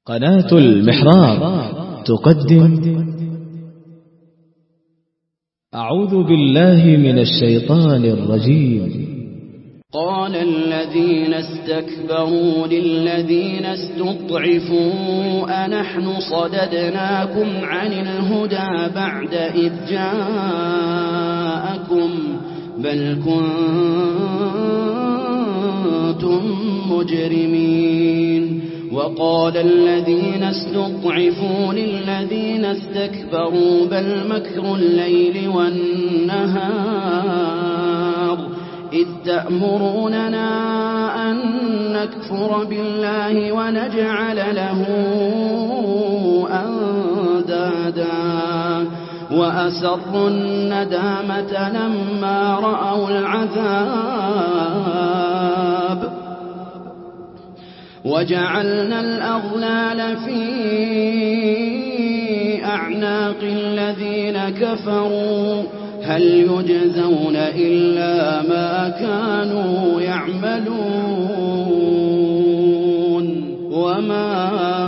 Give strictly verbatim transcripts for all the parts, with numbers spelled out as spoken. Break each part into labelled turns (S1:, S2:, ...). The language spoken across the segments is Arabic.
S1: قناة المحراب تقدم أعوذ بالله من الشيطان الرجيم.
S2: قال الذين استكبروا للذين استضعفوا أنحن صددناكم عن الهدى بعد إذ جاءكم بل كنتم مجرمين. وقال الذين استضعفوا للذين استكبروا بل مكر الليل والنهار إذ تأمروننا أن نكفر بالله ونجعل له أندادا وأسروا الندامة لما رأوا العذاب وجعلنا الأغلال في أعناق الذين كفروا هل يجزون إلا ما كانوا يعملون. وما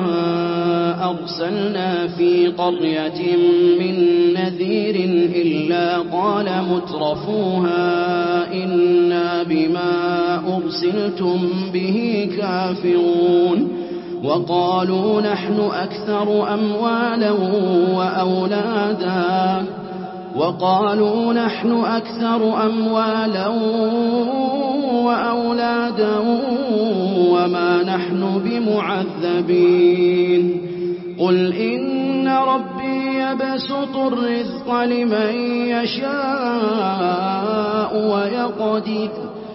S2: أرسلنا في قرية من نذير إلا قال مترفوها إنا بما أرسلتم به كافرون. وقالوا نحن أكثر أموالا وأولادا وقالوا نحن أكثر أموالا وأولادا وما نحن بمعذبين. قل إن ربي يبسط الرزق لمن يشاء ويقدر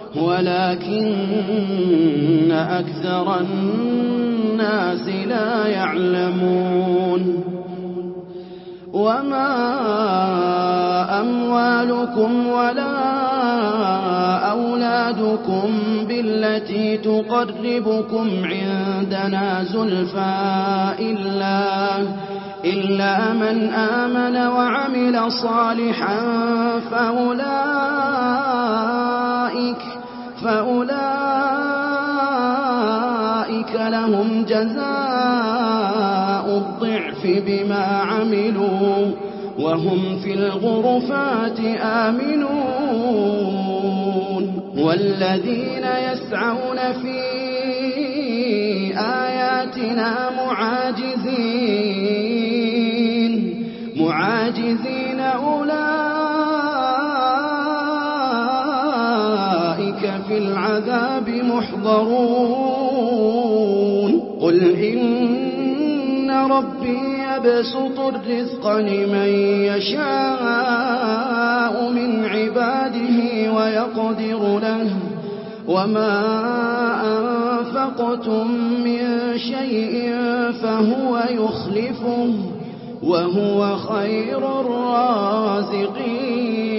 S2: ولكن أكثر الناس لا يعلمون. وما أموالكم ولا أولادكم بالتي تقربكم عندنا زلفى إلا, إلا من آمن وعمل صالحا فأولئك, فأولئك لهم جزاء الضعف بما عملوا وهم في الغرفات آمنون. والذين يسعون في آياتنا معاجزين معاجزين أولئك في العذاب محضرون. قل إن ربي يبسط الرزق لمن يشاء من عباده ويقدر له وما أنفقتم من شيء فهو يخلفه وهو خير الرازقين.